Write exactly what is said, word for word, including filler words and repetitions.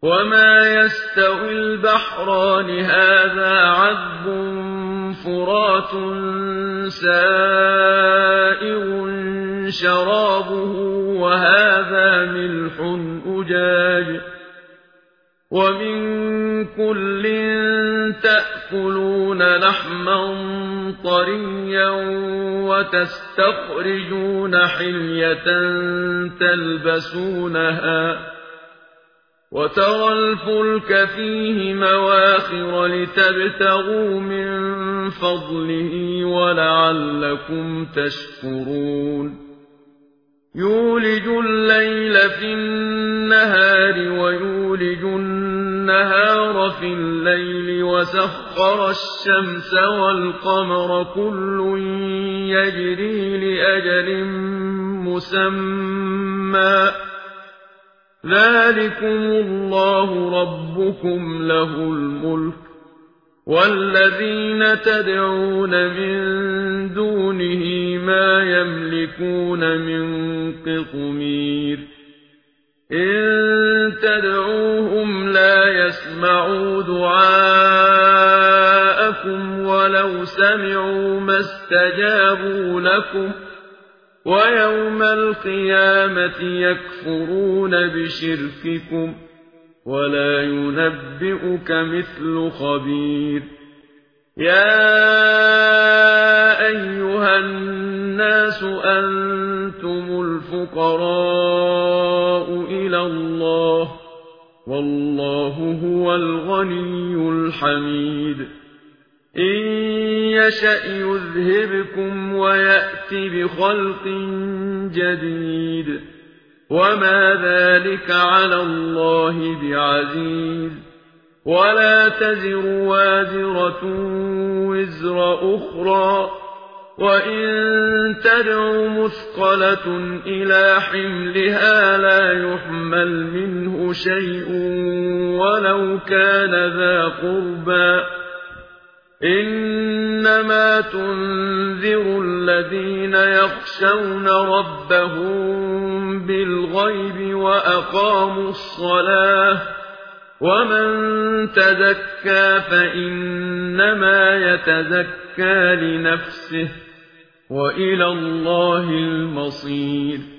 وما يستوي البحران هذا عذب فرات سائغ شرابه وهذا ملح أجاج ومن كل تأكلون لحما طريا وتستخرجون حلية تلبسونها وترى الفلك فيه مواخر لتبتغوا من فضله ولعلكم تشكرون يولج الليل في النهار ويولج النهار في الليل وسخر الشمس والقمر كل يجري لأجل مسمى ذلكم الله ربكم له الملك والذين تدعون من دونه ما يملكون من قطمير إن تدعوهم لا يسمعوا دعاءكم ولو سمعوا ما استجابوا لكم ويوم القيامة يكفرون بشرككم ولا ينبئك مثل خبير يا أيها الناس أنتم الفقراء إلى الله والله هو الغني الحميد إن يشأ يذهبكم ويأت بخلق جديد وما ذلك على الله بعزيز ولا تزر وازرة وزر أخرى وإن تدع مثقلة إلى حملها لا يحمل منه شيء ولو كان ذا قربى إنما تنذر الذين يخشون ربهم بالغيب وأقاموا الصلاة ومن تزكى فإنما يتزكى لنفسه وإلى الله المصير